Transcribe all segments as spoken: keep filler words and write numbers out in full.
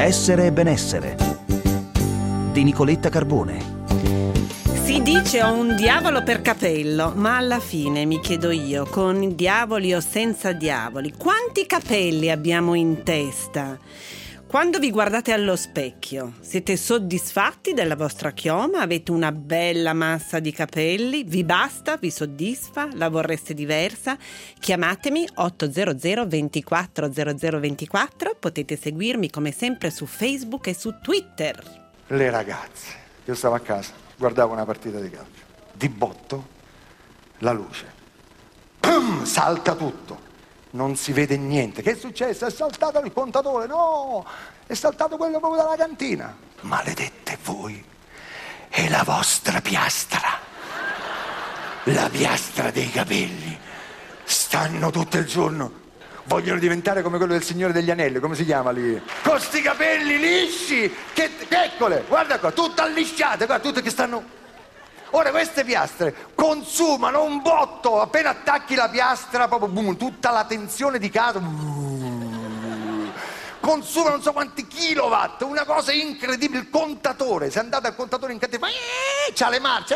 Essere e benessere di Nicoletta Carbone. Si dice ho un diavolo per capello, ma alla fine mi chiedo io, con diavoli o senza diavoli, quanti capelli abbiamo in testa? Quando vi guardate allo specchio, siete soddisfatti della vostra chioma? Avete una bella massa di capelli? Vi basta? Vi soddisfa? La vorreste diversa? Chiamatemi otto zero zero ventiquattro zero zero ventiquattro, potete seguirmi come sempre su Facebook e su Twitter. Le ragazze, io stavo a casa, guardavo una partita di calcio, di botto la luce, Pum! Salta tutto. Non si vede niente. Che è successo? È saltato il contatore? No! È saltato quello proprio dalla cantina. Maledette voi! È la vostra piastra. La piastra dei capelli. Stanno tutto il giorno. Vogliono diventare come quello del Signore degli Anelli. Come si chiama lì? Con sti capelli lisci! Che eccole! Guarda qua, tutte allisciate, guarda, tutte che stanno... Ora queste piastre consumano un botto, appena attacchi la piastra, proprio boom, tutta la tensione di casa, boom, consuma non so quanti kilowatt, una cosa incredibile, il contatore, se andate al contatore in cattiva, eh, c'ha le marce,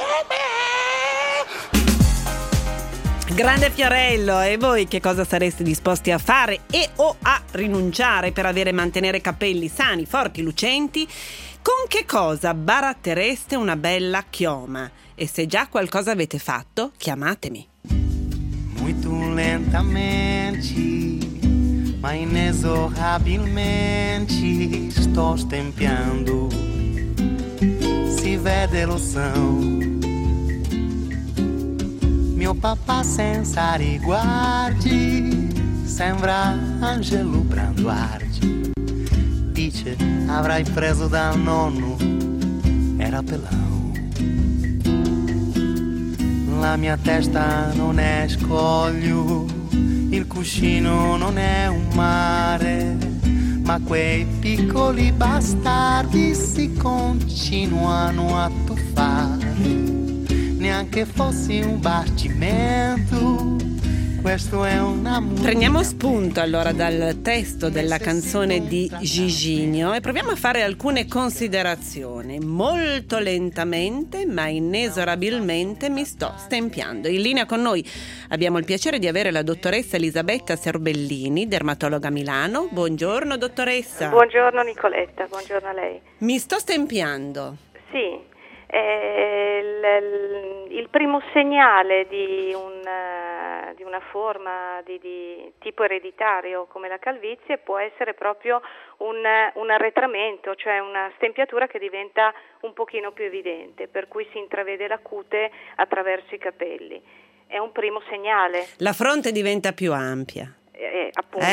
eh, Grande Fiorello, e voi che cosa sareste disposti a fare e o a rinunciare per avere e mantenere capelli sani, forti, lucenti? Con che cosa barattereste una bella chioma? E se già qualcosa avete fatto, chiamatemi. Muito lentamente, ma inesorabilmente sto stempiando. Si vede loção. Mio papà senza riguardi sembra Angelo Branduardi. Dice avrai preso dal nonno, era pelão. La mia testa non è scoglio, il cuscino non è un mare, ma quei piccoli bastardi si continuano a tuffare. Neanche fossi un bastimento, questo è un amore. Prendiamo spunto allora dal testo della canzone di Giginio e proviamo a fare alcune considerazioni. Molto lentamente ma inesorabilmente mi sto stempiando. In linea con noi abbiamo il piacere di avere la dottoressa Elisabetta Serbellini, dermatologa a Milano. Buongiorno dottoressa. Buongiorno Nicoletta, buongiorno a lei. Mi sto stempiando. Sì. Eh, il, il primo segnale di, un, di una forma di, di tipo ereditario come la calvizie può essere proprio un, un arretramento, cioè una stempiatura che diventa un pochino più evidente, per cui si intravede la cute attraverso i capelli. È un primo segnale. La fronte diventa più ampia. Eh, appunto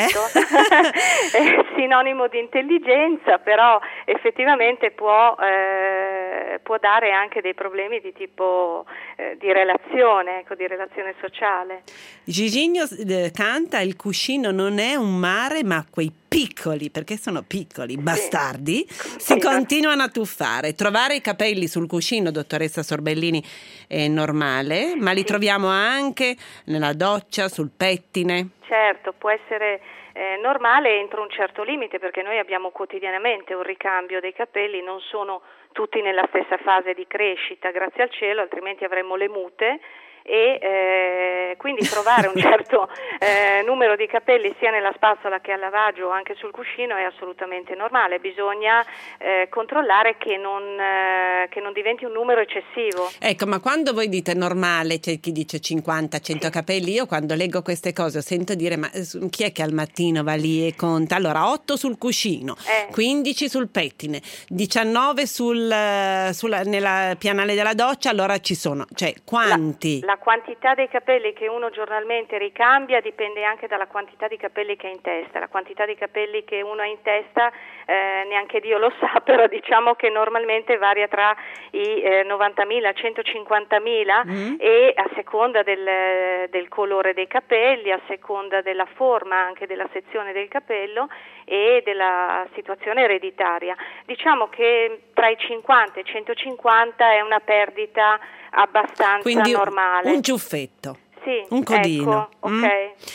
eh? È sinonimo di intelligenza, però effettivamente può, eh, può dare anche dei problemi di tipo eh, di relazione, ecco, di relazione sociale. Giginio eh, canta il cuscino non è un mare ma quei piccoli, perché sono piccoli, bastardi, sì. si continuano a tuffare. Trovare i capelli sul cuscino, dottoressa Sorbellini, è normale, ma li sì. troviamo anche nella doccia, sul pettine. Certo, può essere eh, normale entro un certo limite, perché noi abbiamo quotidianamente un ricambio dei capelli, non sono tutti nella stessa fase di crescita, grazie al cielo, altrimenti avremmo le mute. E eh, quindi trovare un certo eh, numero di capelli sia nella spazzola che al lavaggio o anche sul cuscino è assolutamente normale. Bisogna eh, controllare che non, eh, che non diventi un numero eccessivo. Ecco, ma quando voi dite normale, c'è chi dice cinquanta cento sì. capelli, io quando leggo queste cose sento dire ma chi è che al mattino va lì e conta? Allora otto sul cuscino, eh. quindici sul pettine, diciannove sul, sulla, nella pianale della doccia, allora ci sono, cioè quanti? La, la quantità dei capelli che uno giornalmente ricambia dipende anche dalla quantità di capelli che ha in testa. La quantità di capelli che uno ha in testa eh, neanche Dio lo sa, però diciamo che normalmente varia tra i eh, novantamila e centocinquantamila mm. e a seconda del, del colore dei capelli, a seconda della forma anche della sezione del capello e della situazione ereditaria. Diciamo che tra i cinquanta e i centocinquanta è una perdita abbastanza quindi normale. Un ciuffetto, sì, un codino. Ecco, mm. ok.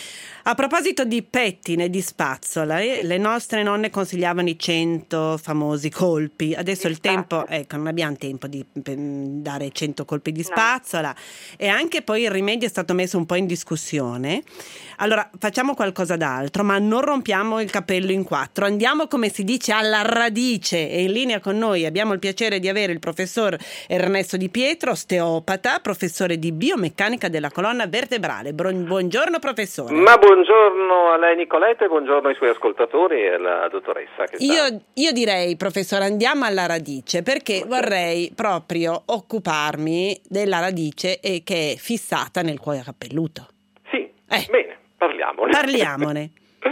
A proposito di pettine, di spazzola, eh, le nostre nonne consigliavano i cento famosi colpi. Adesso il tempo, ecco, non abbiamo tempo di per dare cento colpi di spazzola. No. E anche poi il rimedio è stato messo un po' in discussione. Allora, facciamo qualcosa d'altro, ma non rompiamo il capello in quattro. Andiamo, come si dice, alla radice. E in linea con noi abbiamo il piacere di avere il professor Ernesto Di Pietro, osteopata, professore di biomeccanica della colonna vertebrale. Buongiorno, professore. Ma buongiorno a lei, Nicoletta, e buongiorno ai suoi ascoltatori e alla dottoressa. Che io, sta... io direi, professore, andiamo alla radice, perché okay. vorrei proprio occuparmi della radice e che è fissata nel cuoio capelluto. Sì, eh. bene. Parliamone. Parliamone.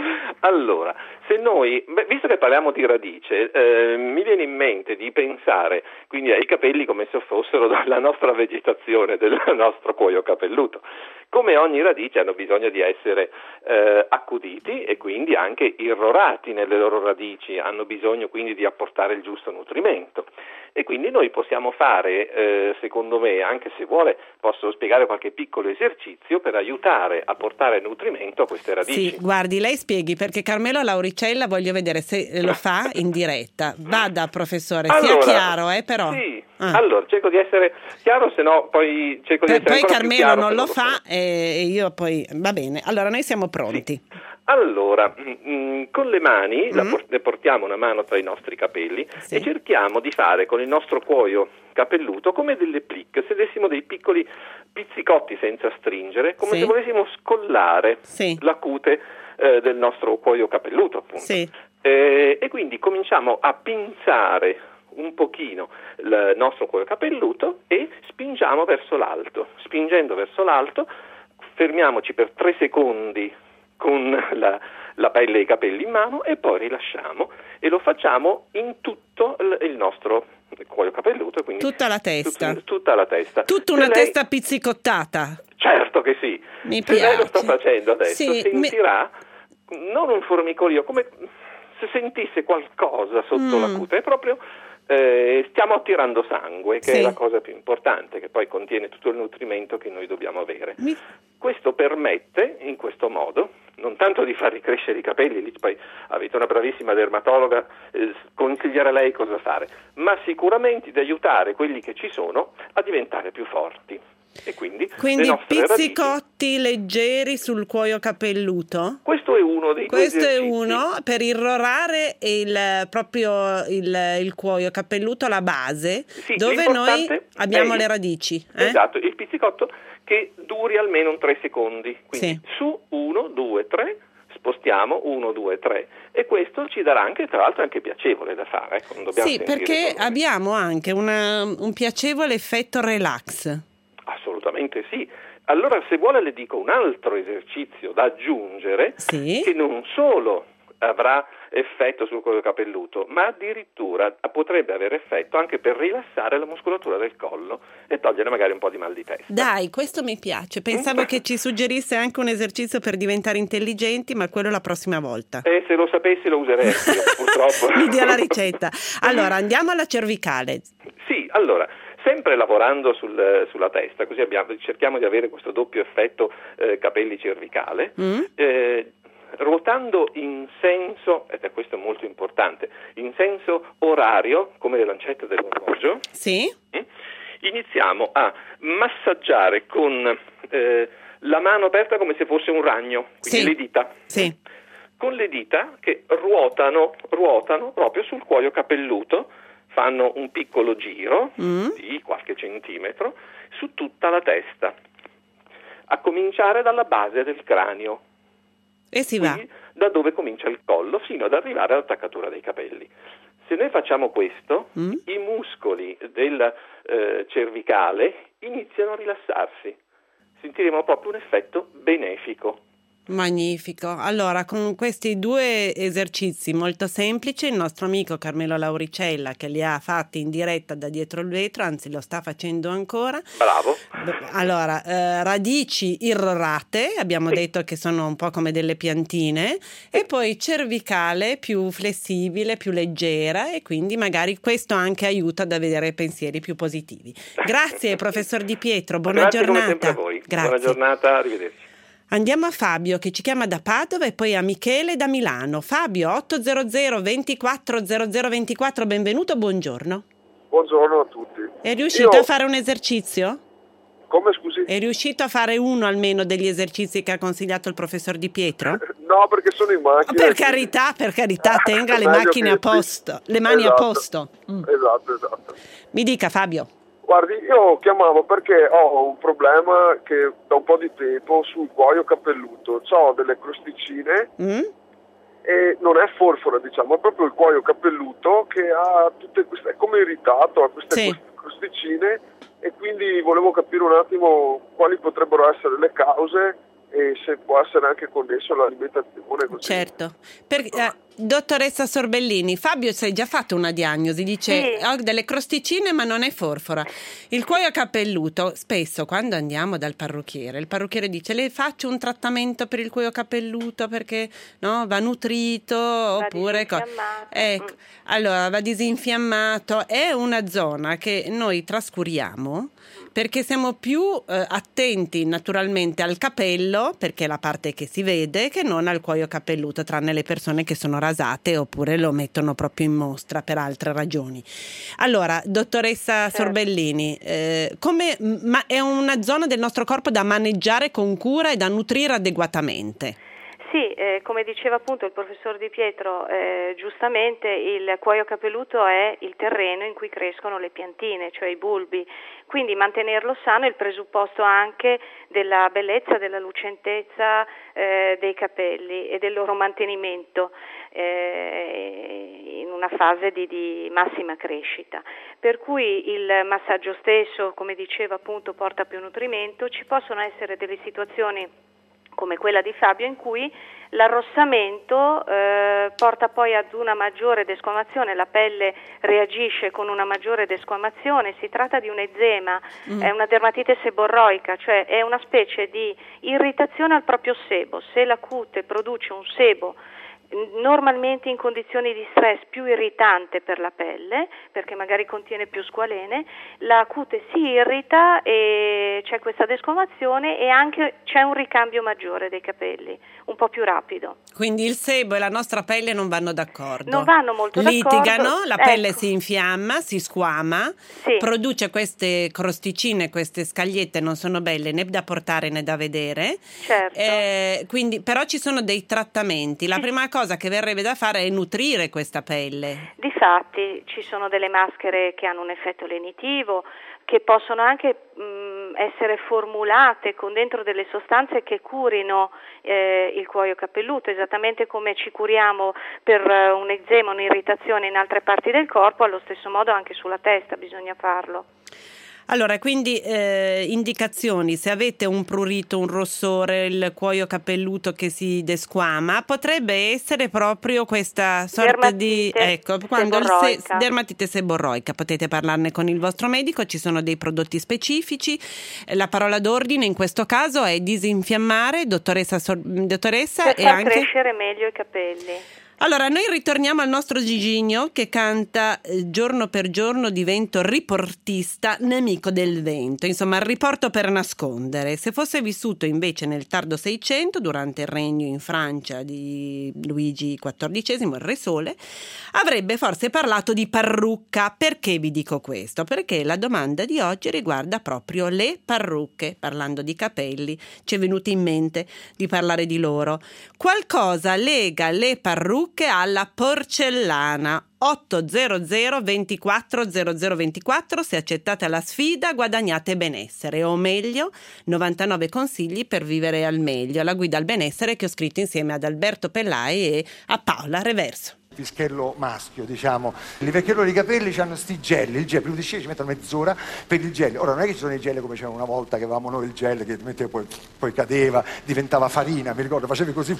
Allora, se noi, beh, visto che parliamo di radice, eh, mi viene in mente di pensare quindi ai capelli come se fossero la nostra vegetazione, del nostro cuoio capelluto. Come ogni radice hanno bisogno di essere eh, accuditi e quindi anche irrorati nelle loro radici, hanno bisogno quindi di apportare il giusto nutrimento. E quindi noi possiamo fare, eh, secondo me, anche se vuole, posso spiegare qualche piccolo esercizio per aiutare a portare nutrimento a queste radici. Sì, guardi, lei spieghi, perché Carmelo Lauricella voglio vedere se lo fa in diretta. Vada, professore, sia allora, chiaro, eh, però. Sì, ah. allora cerco di essere chiaro, se no poi cerco di per, essere poi ancora più chiaro. Poi Carmelo non lo fa e io poi, va bene, allora noi siamo pronti. Sì. Allora, mh, con le mani, mm. la por- portiamo una mano tra i nostri capelli sì. e cerchiamo di fare con il nostro cuoio capelluto come delle plique, se dessimo dei piccoli pizzicotti senza stringere, come sì. se volessimo scollare sì. la cute eh, del nostro cuoio capelluto, appunto. Sì. Eh, e quindi cominciamo a pinzare un pochino il nostro cuoio capelluto e spingiamo verso l'alto. Spingendo verso l'alto, fermiamoci per tre secondi con la, la pelle e i capelli in mano e poi rilasciamo, e lo facciamo in tutto il, il nostro cuoio capelluto, quindi tutta la testa, tut, tutta la testa, tutta una lei... testa pizzicottata. Certo che sì. Mi se piace. Lei lo sta facendo adesso, sì, sentirà mi... non un formicolio, come se sentisse qualcosa sotto mm. la cute, è proprio Eh, stiamo attirando sangue, che sì. è la cosa più importante, che poi contiene tutto il nutrimento che noi dobbiamo avere. Mi... Questo permette, in questo modo, non tanto di far ricrescere i capelli, lì poi avete una bravissima dermatologa, eh, consigliare a lei cosa fare, ma sicuramente di aiutare quelli che ci sono a diventare più forti. E quindi quindi pizzicotti radici... leggeri sul cuoio capelluto? Questo è uno dei Questo due è esercizi. uno per irrorare il, proprio il, il cuoio capelluto, la base, sì, dove noi abbiamo è, le radici. Eh? Esatto, il pizzicotto che duri almeno un tre secondi. Quindi sì. su uno, due, tre, spostiamo uno, due, tre, e questo ci darà anche, tra l'altro, anche piacevole da fare. Ecco, non dobbiamo sì, perché abbiamo anche una, un piacevole effetto relax. Assolutamente sì. Allora, se vuole, le dico un altro esercizio da aggiungere, sì. che non solo avrà effetto sul cuoio capelluto, ma addirittura potrebbe avere effetto anche per rilassare la muscolatura del collo e togliere magari un po' di mal di testa. Dai, questo mi piace. Pensavo che ci suggerisse anche un esercizio per diventare intelligenti, ma quello la prossima volta. E se lo sapessi lo userei io, purtroppo. Mi dia la ricetta. Allora, andiamo alla cervicale. Sì, allora, sempre lavorando sul, sulla testa, così abbiamo, cerchiamo di avere questo doppio effetto eh, capelli cervicale, mm. eh, ruotando in senso, ed è questo molto importante, in senso orario, come le lancette dell'orologio. Sì. Iniziamo a massaggiare con eh, la mano aperta come se fosse un ragno, quindi sì. le dita. Sì. Con le dita che ruotano, ruotano proprio sul cuoio capelluto, fanno un piccolo giro mm. di qualche centimetro su tutta la testa, a cominciare dalla base del cranio. E si va da dove comincia il collo fino ad arrivare all'attaccatura dei capelli. Se noi facciamo questo, mm. i muscoli del eh, cervicale iniziano a rilassarsi. Sentiremo proprio un effetto benefico. Magnifico. Allora, con questi due esercizi molto semplici, il nostro amico Carmelo Lauricella, che li ha fatti in diretta da dietro il vetro, anzi lo sta facendo ancora. Bravo. Allora, eh, radici irrorate, abbiamo sì. detto che sono un po' come delle piantine, sì. e poi cervicale più flessibile, più leggera, e quindi magari questo anche aiuta ad avere pensieri più positivi. Grazie professor Di Pietro, buona Grazie giornata. Come sempre a voi. Grazie. Buona giornata, arrivederci. Andiamo a Fabio che ci chiama da Padova e poi a Michele da Milano. Fabio, ottocento ventiquattro zero zero ventiquattro, benvenuto, buongiorno. Buongiorno a tutti. È riuscito Io... a fare un esercizio? Come, scusi? È riuscito a fare uno almeno degli esercizi che ha consigliato il professor Di Pietro? No, perché sono in macchina. Per carità, per carità, tenga le Meglio macchine che- a posto, le mani Esatto. a posto. Mm. Esatto, esatto. Mi dica Fabio. Guardi, io chiamavo perché ho un problema che da un po' di tempo sul cuoio capelluto. Ho delle crosticine Mm? e non è forfora, diciamo, è proprio il cuoio capelluto che ha tutte queste, è come irritato, ha queste Sì. crosticine, e quindi volevo capire un attimo quali potrebbero essere le cause e se può essere anche connesso all'alimentazione. Così. Certo. Per, eh, dottoressa Sorbellini, Fabio si è già fatto una diagnosi, dice Sì. ho delle crosticine ma non è forfora. Il cuoio capelluto, spesso quando andiamo dal parrucchiere, il parrucchiere dice le faccio un trattamento per il cuoio capelluto perché no, va nutrito oppure co- disinfiammato. ecco, Mm. allora va disinfiammato, è una zona che noi trascuriamo perché siamo più eh, attenti naturalmente al capello, perché è la parte che si vede, che non al cuoio capelluto, tranne le persone che sono rasate oppure lo mettono proprio in mostra per altre ragioni. Allora, dottoressa Certo. Sorbellini, eh, come, ma è una zona del nostro corpo da maneggiare con cura e da nutrire adeguatamente? Sì, eh, come diceva appunto il professor Di Pietro, eh, giustamente il cuoio capelluto è il terreno in cui crescono le piantine, cioè i bulbi, quindi mantenerlo sano è il presupposto anche della bellezza, della lucentezza eh, dei capelli e del loro mantenimento eh, in una fase di, di massima crescita. Per cui il massaggio stesso, come diceva appunto, porta più nutrimento. Ci possono essere delle situazioni come quella di Fabio in cui l'arrossamento eh, porta poi ad una maggiore desquamazione, la pelle reagisce con una maggiore desquamazione, si tratta di un eczema, Mm. è una dermatite seborroica, cioè è una specie di irritazione al proprio sebo. Se la cute produce un sebo normalmente in condizioni di stress più irritante per la pelle, perché magari contiene più squalene, la cute si irrita e c'è questa desquamazione e anche c'è un ricambio maggiore dei capelli, un po' più rapido. Quindi il sebo e la nostra pelle non vanno d'accordo. Non vanno molto Litigano, d'accordo. la pelle Ecco. si infiamma, si squama, Sì. produce queste crosticine, queste scagliette, non sono belle né da portare né da vedere. Certo. Eh, quindi, però ci sono dei trattamenti. La Sì. prima cosa che verrebbe da fare è nutrire questa pelle. Difatti ci sono delle maschere che hanno un effetto lenitivo, che possono anche mh, essere formulate con dentro delle sostanze che curino eh, il cuoio capelluto, esattamente come ci curiamo per eh, un eczema, un'irritazione in altre parti del corpo, allo stesso modo anche sulla testa bisogna farlo. Allora, quindi eh, indicazioni: se avete un prurito, un rossore, il cuoio capelluto che si desquama, potrebbe essere proprio questa sorta di Dermatite ecco, quando il se- seborroica. dermatite seborroica. Potete parlarne con il vostro medico, ci sono dei prodotti specifici. La parola d'ordine in questo caso è disinfiammare, dottoressa, Sor- dottoressa Per e far anche crescere meglio i capelli. Allora, noi ritorniamo al nostro Gigigno che canta eh, giorno per giorno divento riportista, nemico del vento, insomma il riporto per nascondere. Se fosse vissuto invece nel tardo Seicento, durante il regno in Francia di Luigi quattordicesimo, il Re Sole, avrebbe forse parlato di parrucca. Perché vi dico questo? Perché la domanda di oggi riguarda proprio le parrucche. Parlando di capelli, ci è venuto in mente di parlare di loro. Qualcosa lega le parrucche alla porcellana. ottocento ventiquattro zero zero ventiquattro, se accettate la sfida guadagnate benessere, o meglio novantanove consigli per vivere al meglio, la guida al benessere che ho scritto insieme ad Alberto Pellai e a Paola Reverso. Fischello maschio, diciamo. I vecchieros di capelli hanno sti gel, il gel, prima di uscire ci mettono mezz'ora per il gel. Ora non è che ci sono i gel come c'era una volta che avevamo noi il gel che metteva poi, poi cadeva, diventava farina, mi ricordo, facevi così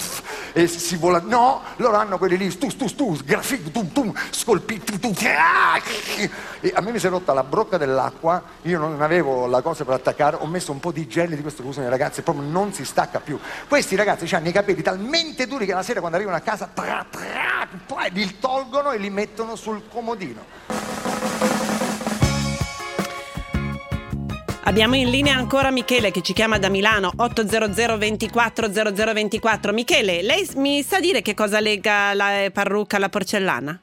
e si vola. No, loro hanno quelli lì, stu stu stu, grafico, tum tum, scolpiti, tum, e a me mi si è rotta la brocca dell'acqua, io non avevo la cosa per attaccare, ho messo un po' di gel di questo che usano i ragazzi, proprio non si stacca più. Questi ragazzi hanno i capelli talmente duri che la sera quando arrivano a casa tra, tra, poi li tolgono e li mettono sul comodino. Abbiamo in linea ancora Michele che ci chiama da Milano, otto zero zero ventiquattro zero zero ventiquattro. Michele, lei mi sa dire che cosa lega la parrucca alla porcellana?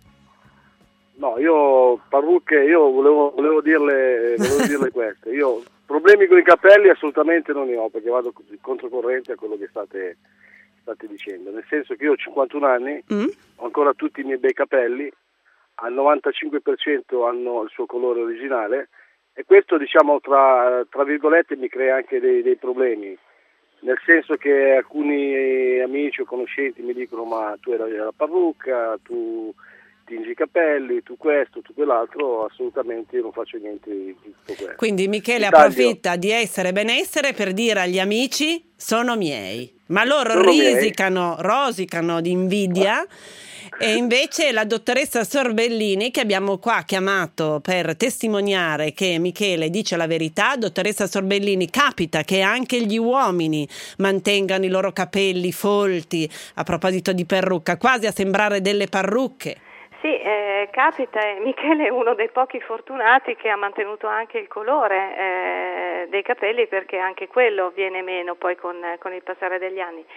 No, io parrucche, io volevo, volevo dirle volevo dirle questo. Io problemi con i capelli assolutamente non ne ho, perché vado controcorrente a quello che state, state dicendo. Nel senso che io ho cinquantuno anni, mm. ho ancora tutti i miei bei capelli, al novantacinque per cento hanno il suo colore originale, e questo, diciamo, tra, tra virgolette mi crea anche dei, dei problemi, nel senso che alcuni amici o conoscenti mi dicono: ma tu hai la parrucca, tu tingi i capelli, tu questo, tu quell'altro. Assolutamente io non faccio niente di tutto questo. Quindi Michele Itaglio. approfitta di essere benessere per dire agli amici: sono miei, ma loro sono risicano, miei. rosicano di invidia. E invece la dottoressa Sorbellini, che abbiamo qua chiamato per testimoniare che Michele dice la verità. Dottoressa Sorbellini, capita che anche gli uomini mantengano i loro capelli folti, a proposito di parrucca, quasi a sembrare delle parrucche? Sì, eh, capita, e Michele è uno dei pochi fortunati che ha mantenuto anche il colore eh, dei capelli, perché anche quello viene meno poi con, con il passare degli anni.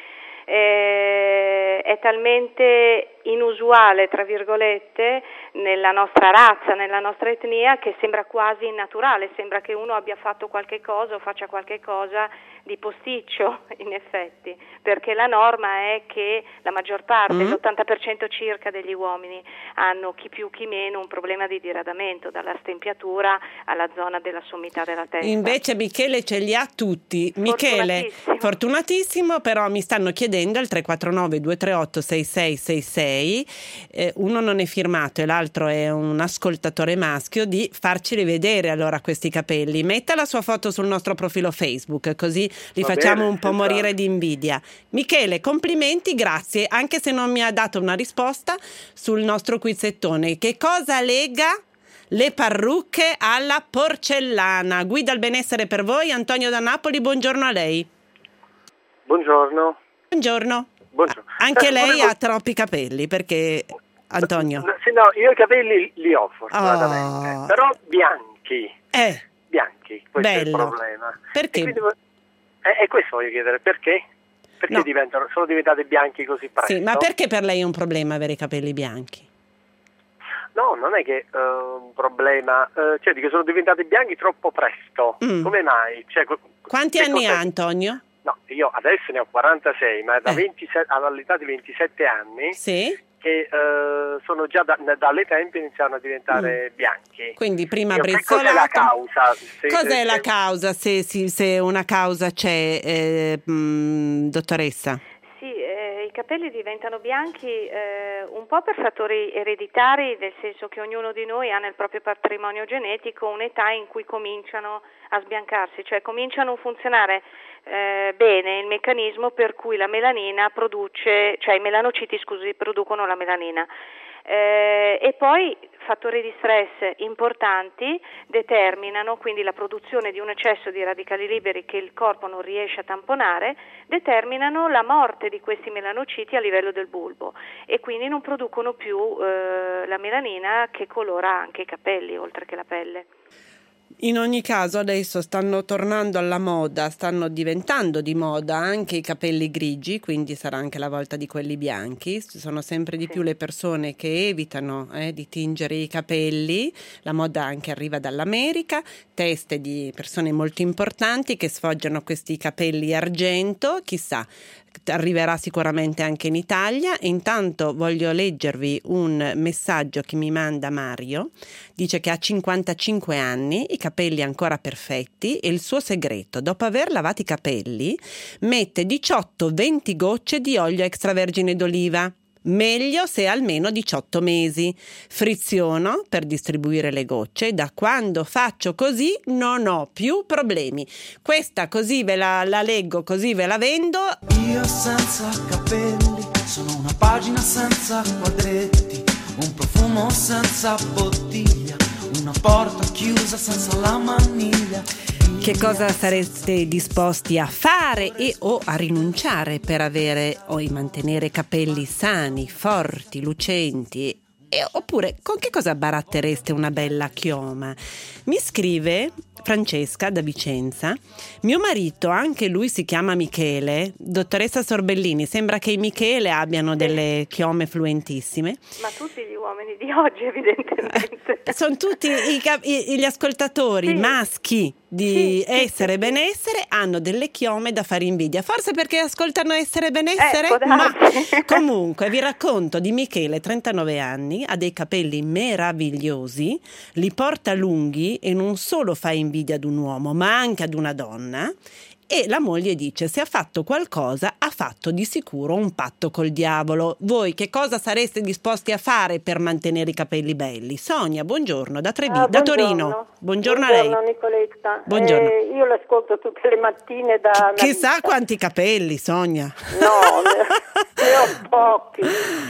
Eh, è talmente inusuale, tra virgolette, nella nostra razza, nella nostra etnia, che sembra quasi innaturale, sembra che uno abbia fatto qualche cosa o faccia qualche cosa di posticcio, in effetti, perché la norma è che la maggior parte, mm. l'ottanta per cento circa degli uomini hanno, chi più chi meno, un problema di diradamento, dalla stempiatura alla zona della sommità della testa. Invece Michele ce li ha tutti. Michele, fortunatissimo, fortunatissimo, però mi stanno chiedendo al tre quattro nove due tre otto sei sei sei sei, eh, uno non è firmato e l'altro è un ascoltatore maschio, di farceli vedere allora questi capelli. Metta la sua foto sul nostro profilo Facebook, così li Va facciamo bene, un po' esatto. morire di invidia. Michele, complimenti, grazie, anche se non mi ha dato una risposta sul nostro quizzettone. Che cosa lega le parrucche alla porcellana? Guida al benessere per voi, Antonio da Napoli, buongiorno a lei. Buongiorno. Buongiorno. Buongiorno. Anche Eh, lei volevo... ha troppi capelli, perché Antonio? No, sì, no, io i capelli li ho fortunatamente, oh. però bianchi. Eh. Bianchi, questo Bello. è il problema. Perché? E, quindi, e, e questo voglio chiedere, perché? Perché no. diventano, sono diventati bianchi così presto? Sì, ma perché per lei è un problema avere i capelli bianchi? No, non è che uh, un problema, uh, cioè dico sono diventati bianchi troppo presto. Mm. Come mai? Cioè, quanti anni ha Antonio? No, io adesso ne ho quarantasei, ma da eh. ventisette, all'età di ventisette anni, sì? che uh, sono già da, dalle tempi iniziano a diventare mm. bianchi. Quindi prima io, brizzolato. Cos'è la causa? Se, cos'è se, la se... causa, se, se, se una causa c'è, eh, mh, dottoressa? Sì, eh, i capelli diventano bianchi eh, un po' per fattori ereditari, nel senso che ognuno di noi ha nel proprio patrimonio genetico un'età in cui cominciano a sbiancarsi, cioè cominciano a funzionare eh, bene il meccanismo per cui la melanina produce, cioè i melanociti, scusi, producono la melanina. Eh, e poi fattori di stress importanti determinano quindi la produzione di un eccesso di radicali liberi che il corpo non riesce a tamponare, determinano la morte di questi melanociti a livello del bulbo e quindi non producono più eh, la melanina che colora anche i capelli oltre che la pelle. In ogni caso adesso stanno tornando alla moda, stanno diventando di moda anche i capelli grigi, quindi sarà anche la volta di quelli bianchi. Ci sono sempre di sì. più le persone che evitano eh, di tingere i capelli, la moda anche arriva dall'America, teste di persone molto importanti che sfoggiano questi capelli argento, chissà, arriverà sicuramente anche in Italia. Intanto voglio leggervi un messaggio che mi manda Mario, dice che ha cinquantacinque anni, i capelli ancora perfetti e il suo segreto: dopo aver lavato i capelli mette diciotto venti gocce di olio extravergine d'oliva, meglio se almeno diciotto mesi, friziono per distribuire le gocce, da quando faccio così non ho più problemi. Questa così ve la, la leggo, così ve la vendo. Io senza capelli sono una pagina senza quadretti, un profumo senza bottiglia, una porta chiusa senza la maniglia. Che cosa sareste disposti a fare e o a rinunciare per avere o mantenere capelli sani, forti, lucenti E, oppure, con che cosa barattereste una bella chioma? Mi scrive Francesca da Vicenza: mio marito, anche lui si chiama Michele, dottoressa Sorbellini, sembra che i Michele abbiano delle chiome fluentissime. Ma tutti gli uomini di oggi evidentemente. Sono tutti i, i, gli ascoltatori sì. maschi di sì, Essere sì, Benessere hanno delle chiome da fare invidia, forse perché ascoltano Essere Benessere, ecco, ma comunque vi racconto di Michele, trentanove anni, ha dei capelli meravigliosi, li porta lunghi e non solo fa invidia ad un uomo ma anche ad una donna. E la moglie dice: se ha fatto qualcosa, ha fatto di sicuro un patto col diavolo. Voi che cosa sareste disposti a fare per mantenere i capelli belli? Sonia, buongiorno, da, Trevi- ah, da Torino. Buongiorno, buongiorno a lei. Buongiorno Nicoletta. Buongiorno. Eh, io l'ascolto tutte le mattine da... Chissà vita. Quanti capelli, Sonia. No, ne, ne ho pochi.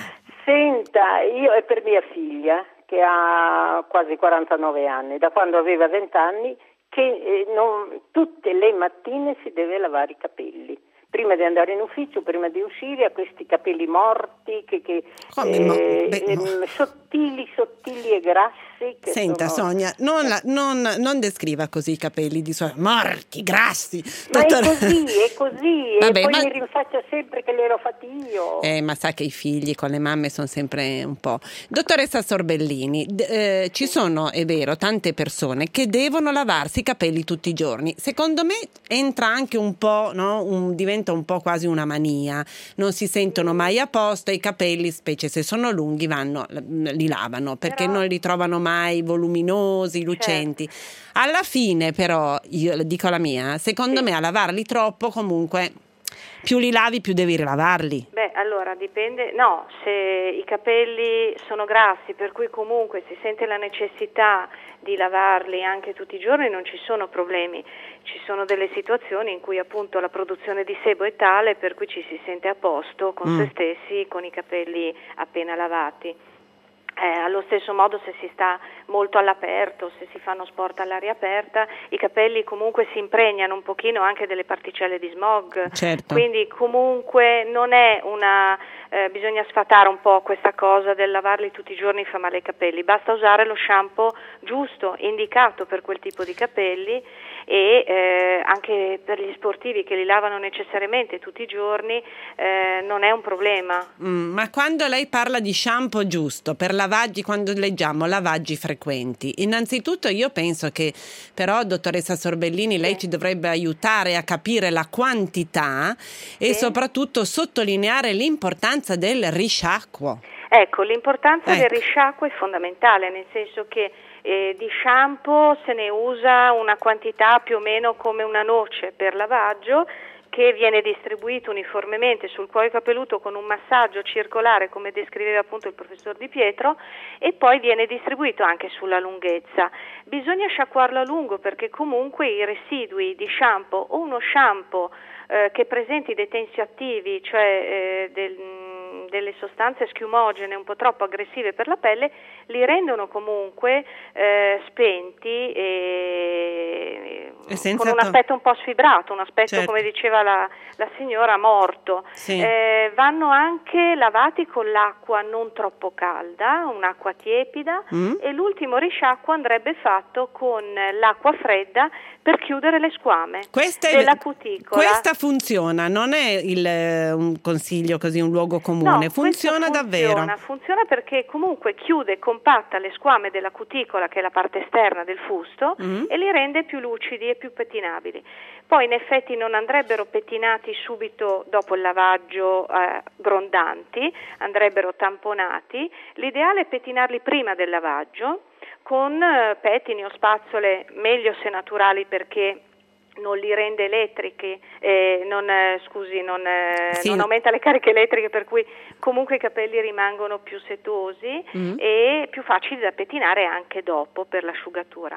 Senta, io è per mia figlia, che ha quasi quarantanove anni, da quando aveva venti anni, che eh, non, tutte le mattine si deve lavare i capelli prima di andare in ufficio, prima di uscire, ha questi capelli morti che, che eh, mo- beh, eh, mo- sottili sottili e grassi che senta sono... Sonia, non, la, non, non descriva così i capelli di sua morti, grassi, ma dottor... è così, è così Vabbè, e poi ma... mi rinfaccia sempre che li ero fatti io. Eh, ma sa che i figli con le mamme sono sempre un po'. Dottoressa Sorbellini, d- eh, ci sono, è vero, tante persone che devono lavarsi i capelli tutti i giorni. Secondo me entra anche un po', no? un, diventa un po' quasi una mania. Non si sentono mai a posto, i capelli, specie se sono lunghi, vanno, li lavano perché Però... non li trovano mai voluminosi, lucenti. Certo. Alla fine, però, io dico la mia, secondo sì. me a lavarli troppo comunque. Più li lavi più devi rilavarli. Beh, allora dipende, no, se i capelli sono grassi per cui comunque si sente la necessità di lavarli anche tutti i giorni non ci sono problemi, ci sono delle situazioni in cui appunto la produzione di sebo è tale per cui ci si sente a posto con mm. se stessi con i capelli appena lavati. Eh, allo stesso modo se si sta molto all'aperto, se si fanno sport all'aria aperta, i capelli comunque si impregnano un pochino anche delle particelle di smog, certo. Quindi comunque non è una, eh, bisogna sfatare un po' questa cosa del lavarli tutti i giorni fa male ai capelli, basta usare lo shampoo giusto, indicato per quel tipo di capelli e eh, anche per gli sportivi che li lavano necessariamente tutti i giorni eh, non è un problema. Mm, ma quando lei parla di shampoo giusto, per lavaggi, quando leggiamo lavaggi frequenti, innanzitutto io penso che però, dottoressa Sorbellini, lei sì. ci dovrebbe aiutare a capire la quantità e sì. soprattutto sottolineare l'importanza del risciacquo. Ecco, l'importanza ecco. del risciacquo è fondamentale, nel senso che Eh, di shampoo se ne usa una quantità più o meno come una noce per lavaggio che viene distribuito uniformemente sul cuoio capelluto con un massaggio circolare come descriveva appunto il professor Di Pietro e poi viene distribuito anche sulla lunghezza. Bisogna sciacquarlo a lungo perché comunque i residui di shampoo o uno shampoo eh, che presenti dei tensioattivi, cioè eh, del delle sostanze schiumogene un po' troppo aggressive per la pelle, li rendono comunque eh, spenti e, e con un aspetto un po' sfibrato, un aspetto certo. come diceva la, la signora morto. Sì. Eh, vanno anche lavati con l'acqua non troppo calda, un'acqua tiepida mm. e l'ultimo risciacquo andrebbe fatto con l'acqua fredda per chiudere le squame questa della è, cuticola. Questa funziona, non è il, un consiglio così, un luogo comune. No, funziona, funziona davvero. Funziona perché comunque chiude compatta le squame della cuticola, che è la parte esterna del fusto, mm. e li rende più lucidi e più pettinabili. Poi in effetti non andrebbero pettinati subito dopo il lavaggio eh, grondanti, andrebbero tamponati. L'ideale è pettinarli prima del lavaggio con eh, pettini o spazzole, meglio se naturali perché non li rende elettriche, eh, non, eh, scusi, non, eh, sì. non aumenta le cariche elettriche, per cui comunque i capelli rimangono più setosi mm. e più facili da pettinare anche dopo per l'asciugatura.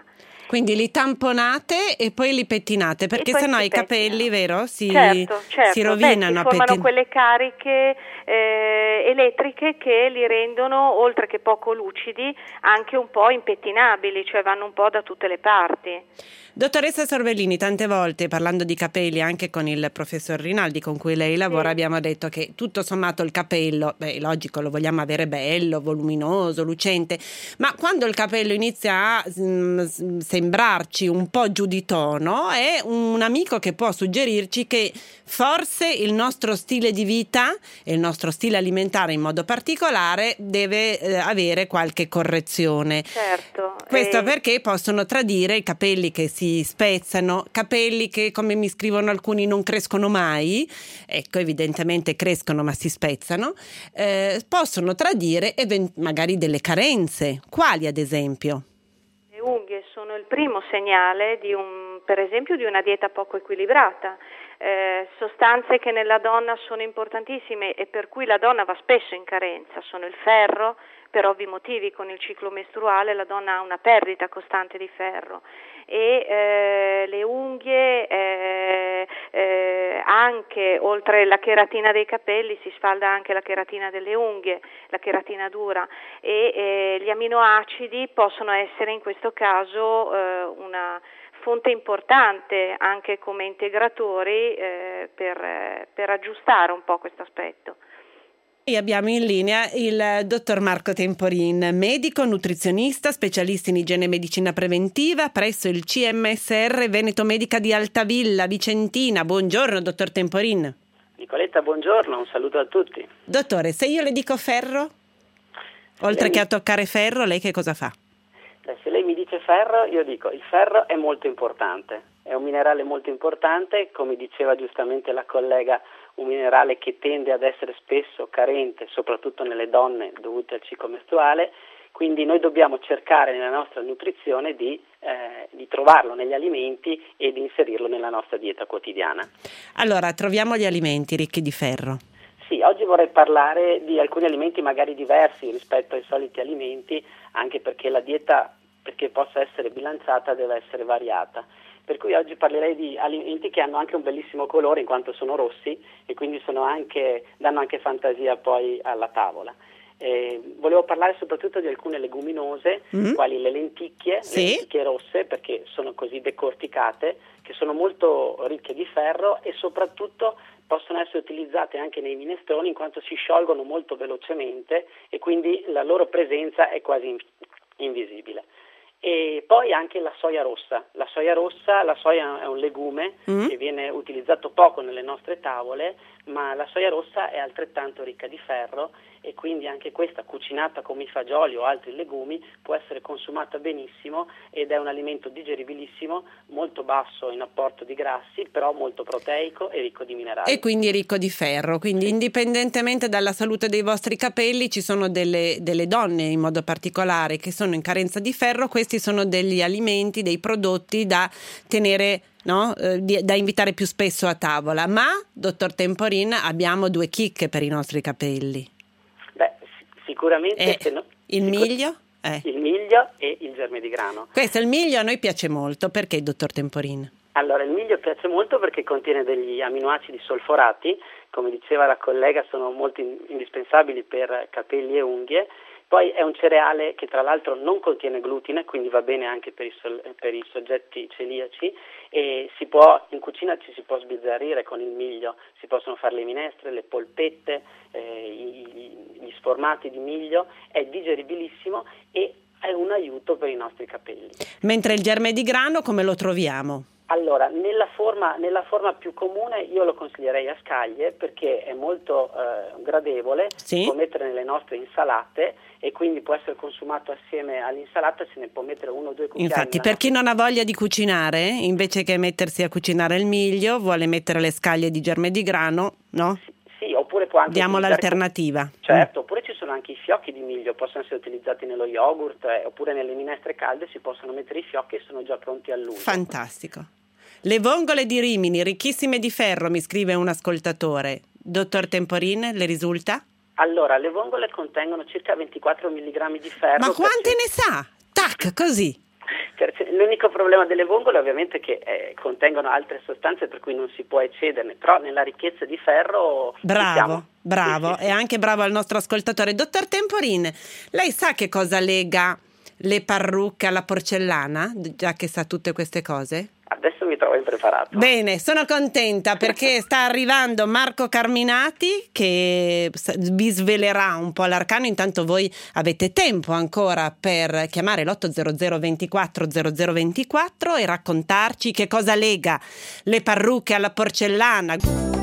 Quindi li tamponate e poi li pettinate, perché sennò i capelli, vero, si, certo, certo. si rovinano. Beh, si a formano pettin- quelle cariche eh, elettriche che li rendono, oltre che poco lucidi, anche un po' impettinabili, cioè vanno un po' da tutte le parti. Dottoressa Sorbellini, tante volte parlando di capelli anche con il professor Rinaldi con cui lei lavora, sì, abbiamo detto che tutto sommato il capello, beh, logico, lo vogliamo avere bello, voluminoso, lucente, ma quando il capello inizia a mh, sembrarci un po' giù di tono, è un amico che può suggerirci che forse il nostro stile di vita e il nostro stile alimentare in modo particolare deve eh, avere qualche correzione. Certo. Questo e... perché possono tradire i capelli che si spezzano, capelli che, come mi scrivono alcuni, non crescono mai, ecco, evidentemente crescono ma si spezzano, eh, possono tradire even- magari delle carenze. Quali, ad esempio? Le unghie sono il primo segnale di un, per esempio, di una dieta poco equilibrata. Eh, sostanze che nella donna sono importantissime e per cui la donna va spesso in carenza sono il ferro, per ovvi motivi con il ciclo mestruale la donna ha una perdita costante di ferro, e eh, le unghie eh, eh, anche, oltre la cheratina dei capelli si sfalda anche la cheratina delle unghie, la cheratina dura, e eh, gli aminoacidi possono essere in questo caso eh, una fonte importante anche come integratori eh, per, per aggiustare un po' questo aspetto. E abbiamo in linea il dottor Marco Temporin, medico, nutrizionista, specialista in igiene e medicina preventiva presso il C M S R Veneto Medica di Altavilla, Vicentina. Buongiorno, dottor Temporin. Nicoletta, buongiorno, un saluto a tutti. Dottore, se io le dico ferro, oltre lei... che a toccare ferro, lei che cosa fa? Se lei mi dice ferro, io dico il ferro è molto importante, è un minerale molto importante, come diceva giustamente la collega, un minerale che tende ad essere spesso carente, soprattutto nelle donne dovute al ciclo mestruale, quindi noi dobbiamo cercare nella nostra nutrizione di, eh, di trovarlo negli alimenti e di inserirlo nella nostra dieta quotidiana. Allora, troviamo gli alimenti ricchi di ferro. Sì, oggi vorrei parlare di alcuni alimenti magari diversi rispetto ai soliti alimenti, anche perché la dieta, perché possa essere bilanciata, deve essere variata. Per cui oggi parlerei di alimenti che hanno anche un bellissimo colore in quanto sono rossi e quindi sono anche, danno anche fantasia poi alla tavola. Eh, volevo parlare soprattutto di alcune leguminose, mm. quali le lenticchie, sì. le lenticchie rosse, perché sono così decorticate, che sono molto ricche di ferro e soprattutto possono essere utilizzate anche nei minestroni in quanto si sciolgono molto velocemente e quindi la loro presenza è quasi invisibile. E poi anche la soia rossa. La soia rossa, la soia è un legume mm. che viene utilizzato poco nelle nostre tavole, ma la soia rossa è altrettanto ricca di ferro e quindi anche questa, cucinata come i fagioli o altri legumi, può essere consumata benissimo ed è un alimento digeribilissimo, molto basso in apporto di grassi, però molto proteico e ricco di minerali. E quindi ricco di ferro, quindi sì. Indipendentemente dalla salute dei vostri capelli ci sono delle, delle donne in modo particolare che sono in carenza di ferro, questi sono degli alimenti, dei prodotti da tenere, no? Eh, da invitare più spesso a tavola. Ma, dottor Temporin, abbiamo due chicche per i nostri capelli. Beh, sicuramente eh, se no, il sicur- miglio? Eh. Il miglio e il germe di grano. Questo, il miglio, a noi piace molto. Perché, dottor Temporin? Allora, il miglio piace molto perché contiene degli aminoacidi solforati, come diceva la collega, sono molto indispensabili per capelli e unghie. Poi è un cereale che tra l'altro non contiene glutine, quindi va bene anche per i, sol- per i soggetti celiaci, e si può, in cucina ci si può sbizzarrire con il miglio, si possono fare le minestre, le polpette, eh, i, gli sformati di miglio, è digeribilissimo e è un aiuto per i nostri capelli. Mentre il germe di grano come lo troviamo? Allora, nella forma, nella forma più comune io lo consiglierei a scaglie perché è molto eh, gradevole, sì. Si può mettere nelle nostre insalate e quindi può essere consumato assieme all'insalata, se ne può mettere uno o due cucchiai. Infatti, per chi non ha voglia di cucinare, invece che mettersi a cucinare il miglio, vuole mettere le scaglie di germe di grano, no? Sì, sì, oppure può anche diamo l'alternativa. Con... Certo, mm. oppure ci sono anche i fiocchi di miglio, possono essere utilizzati nello yogurt eh, oppure nelle minestre calde si possono mettere i fiocchi e sono già pronti all'uso. Fantastico. Le vongole di Rimini, ricchissime di ferro, mi scrive un ascoltatore. Dottor Temporin, le risulta? Allora, le vongole contengono circa ventiquattro milligrammi di ferro. Ma quante perché... ne sa? Tac, così. L'unico problema delle vongole ovviamente è che eh, contengono altre sostanze per cui non si può eccederne, però nella ricchezza di ferro bravo, siamo. bravo, sì, sì. E anche bravo al nostro ascoltatore. Dottor Temporin, lei sa che cosa lega le parrucche alla porcellana, già che sa tutte queste cose? Adesso mi trovo impreparato. Bene, sono contenta perché sta arrivando Marco Carminati che vi svelerà un po' l'arcano. Intanto voi avete tempo ancora per chiamare l'otto zero zero ventiquattro zero zero ventiquattro e raccontarci che cosa lega le parrucche alla porcellana.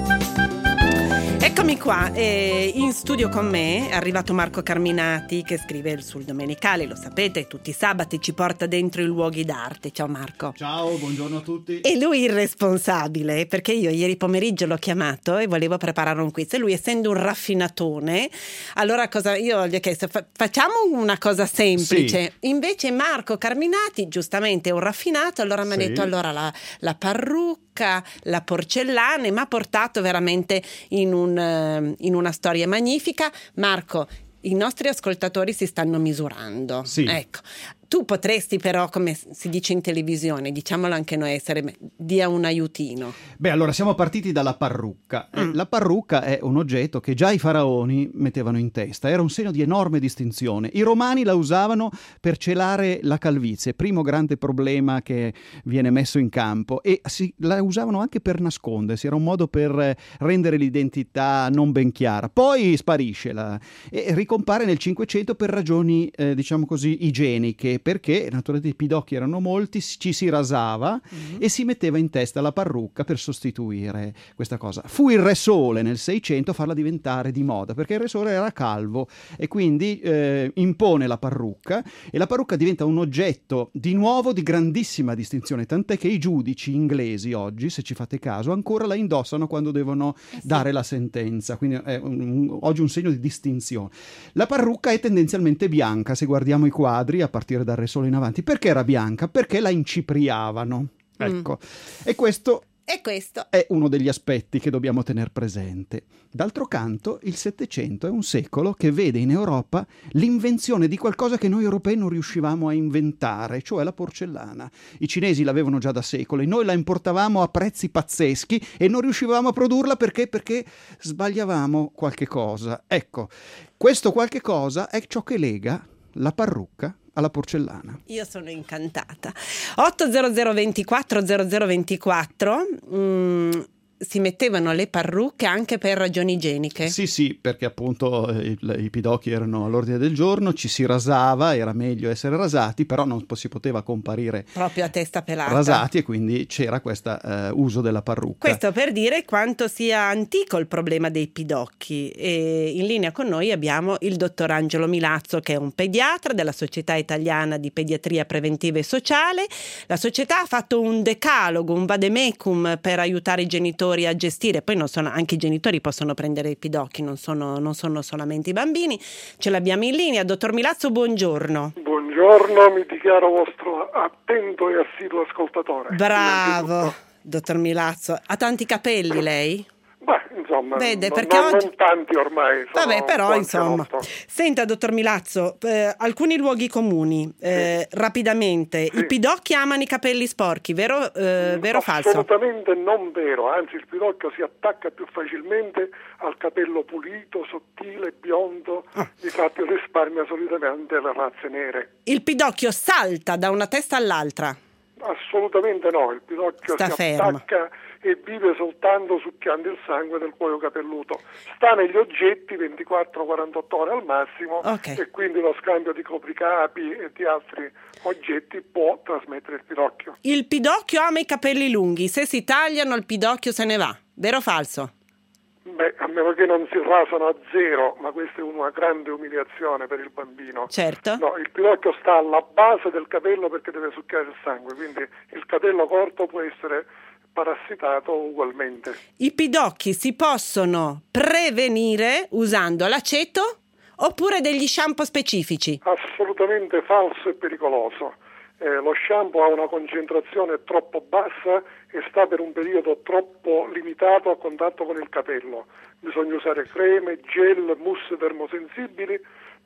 Eccomi qua, eh, in studio con me è arrivato Marco Carminati che scrive sul Domenicale, lo sapete, tutti i sabati ci porta dentro i luoghi d'arte. Ciao Marco. Ciao, buongiorno a tutti. E lui il responsabile, perché io ieri pomeriggio l'ho chiamato e volevo preparare un quiz e lui, essendo un raffinatone, allora cosa io gli ho chiesto, fa- facciamo una cosa semplice. Sì. Invece Marco Carminati giustamente è un raffinato, allora mi ha Sì. detto allora la, la parrucca, la porcellana, e mi ha portato veramente in un in una storia magnifica. Marco, i nostri ascoltatori si stanno misurando. Sì. Ecco, tu potresti però, come si dice in televisione, diciamolo anche noi, essere dia un aiutino. Beh, allora siamo partiti dalla parrucca. Mm. Eh, la parrucca è un oggetto che già i faraoni mettevano in testa, era un segno di enorme distinzione. I romani la usavano per celare la calvizie, primo grande problema che viene messo in campo, e si, la usavano anche per nascondersi, era un modo per rendere l'identità non ben chiara. Poi sparisce la, e ricompare nel Cinquecento per ragioni, eh, diciamo così, igieniche, perché naturalmente i pidocchi erano molti, ci si rasava mm-hmm. e si metteva in testa la parrucca per sostituire questa cosa. Fu il Re Sole nel Seicento a farla diventare di moda, perché il Re Sole era calvo e quindi eh, impone la parrucca, e la parrucca diventa un oggetto di nuovo di grandissima distinzione, tant'è che i giudici inglesi oggi, se ci fate caso, ancora la indossano quando devono eh sì. dare la sentenza, quindi è un, un, oggi un segno di distinzione. La parrucca è tendenzialmente bianca, se guardiamo i quadri a partire dal Re Sole in avanti. Perché era bianca? Perché la incipriavano. Ecco. Mm. E questo E questo è uno degli aspetti che dobbiamo tenere presente. D'altro canto, il Settecento è un secolo che vede in Europa l'invenzione di qualcosa che noi europei non riuscivamo a inventare, cioè la porcellana. I cinesi l'avevano già da secoli, noi la importavamo a prezzi pazzeschi e non riuscivamo a produrla perché? Perché sbagliavamo qualche cosa. Ecco, questo qualche cosa è ciò che lega la parrucca alla porcellana. Io sono incantata. otto zero zero ventiquattro zero zero ventiquattro mm, si mettevano le parrucche anche per ragioni igieniche. Sì, sì, perché appunto i, i pidocchi erano all'ordine del giorno, ci si rasava, era meglio essere rasati, però non si poteva comparire proprio a testa pelata. Rasati, e quindi c'era questo eh, uso della parrucca. Questo per dire quanto sia antico il problema dei pidocchi. E in linea con noi abbiamo il dottor Angelo Milazzo, che è un pediatra della Società Italiana di Pediatria Preventiva e Sociale. La società ha fatto un decalogo, un vademecum per aiutare i genitori a gestire, poi non sono, anche i genitori possono prendere i pidocchi, non sono, non sono solamente i bambini. Ce l'abbiamo in linea. Dottor Milazzo, buongiorno. Buongiorno, mi dichiaro vostro attento e assiduo ascoltatore. Bravo, dottor Milazzo. Ha tanti capelli lei? Beh, insomma, Vede, non, perché non, oggi... non tanti ormai. Vabbè, però insomma. Otto. Senta, dottor Milazzo, eh, alcuni luoghi comuni, eh, sì. rapidamente. Sì. I pidocchi amano i capelli sporchi, vero, eh, vero o falso? Assolutamente non vero, anzi il pidocchio si attacca più facilmente al capello pulito, sottile, biondo, ah. Difatti risparmia solitamente le razze nere. Il pidocchio salta da una testa all'altra? Assolutamente no, il pidocchio Sta si fermo. attacca e vive soltanto succhiando il sangue del cuoio capelluto. Sta negli oggetti ventiquattro quarantotto ore al massimo, okay. E quindi lo scambio di copricapi e di altri oggetti può trasmettere il pidocchio. Il pidocchio ama i capelli lunghi, se si tagliano il pidocchio se ne va, vero o falso? Beh, a meno che non si rasano a zero, ma questa è una grande umiliazione per il bambino. Certo. No, il pidocchio sta alla base del capello perché deve succhiare il sangue, quindi il capello corto può essere parassitato ugualmente. I pidocchi si possono prevenire usando l'aceto oppure degli shampoo specifici? Assolutamente falso e pericoloso. Eh, lo shampoo ha una concentrazione troppo bassa e sta per un periodo troppo limitato a contatto con il capello. Bisogna usare creme, gel, mousse termosensibili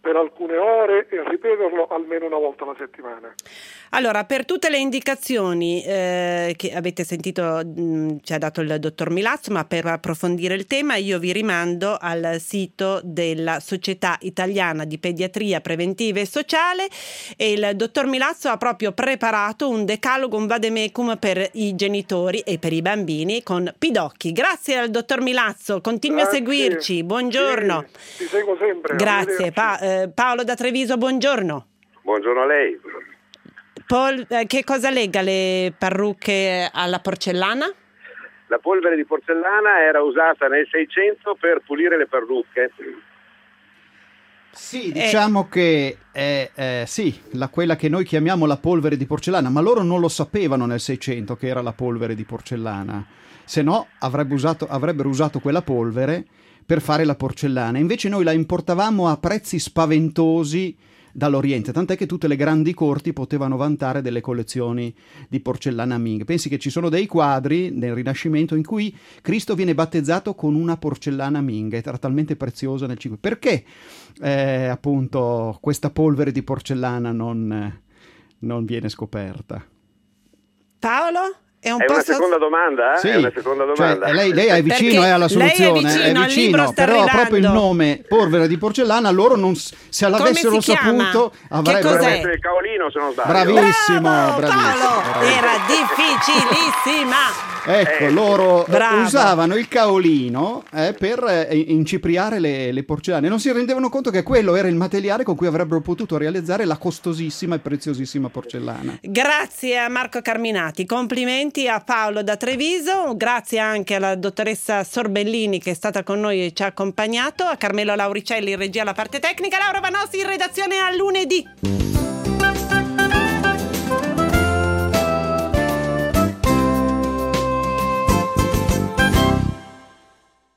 per alcune ore e ripeterlo almeno una volta alla settimana. Allora, per tutte le indicazioni eh, che avete sentito, mh, ci ha dato il dottor Milazzo, ma per approfondire il tema io vi rimando al sito della Società Italiana di Pediatria Preventiva e Sociale, e il dottor Milazzo ha proprio preparato un decalogo, un vademecum per i genitori e per i bambini con Pidocchi. Grazie al dottor Milazzo, continui Grazie. a seguirci, buongiorno. Sì, ti seguo sempre. Grazie. Pa- eh, Paolo da Treviso, buongiorno. Buongiorno a lei. Paul, eh, che cosa lega le parrucche alla porcellana? La polvere di porcellana era usata nel Seicento per pulire le parrucche. Sì, diciamo eh. che è eh, sì, la, quella che noi chiamiamo la polvere di porcellana, ma loro non lo sapevano nel Seicento che era la polvere di porcellana, se no avrebbe usato, avrebbero usato quella polvere per fare la porcellana. Invece noi la importavamo a prezzi spaventosi dall'Oriente, tant'è che tutte le grandi corti potevano vantare delle collezioni di porcellana Ming. Pensi che ci sono dei quadri nel Rinascimento in cui Cristo viene battezzato con una porcellana Ming, era talmente preziosa nel Cinque. Perché eh, appunto questa polvere di porcellana non, non viene scoperta? Paolo? È, un è po una so... seconda domanda? Sì, è una seconda domanda. Cioè, lei, lei è vicino eh, alla soluzione, lei è vicino, è vicino però arrivando. proprio il nome polvere di porcellana, loro non, se l'avessero saputo avrebbero... Che il caolino, se non sbaglio. Bravissimo, Bravo, bravissimo. Paolo, era difficilissima. Ecco, Eh, loro bravo. usavano il caolino eh, per eh, incipriare le, le porcellane. Non si rendevano conto che quello era il materiale con cui avrebbero potuto realizzare la costosissima e preziosissima porcellana. Grazie a Marco Carminati, complimenti a Paolo da Treviso, grazie anche alla dottoressa Sorbellini che è stata con noi e ci ha accompagnato, a Carmelo Lauricelli in regia alla parte tecnica, Laura Vanossi in redazione a lunedì.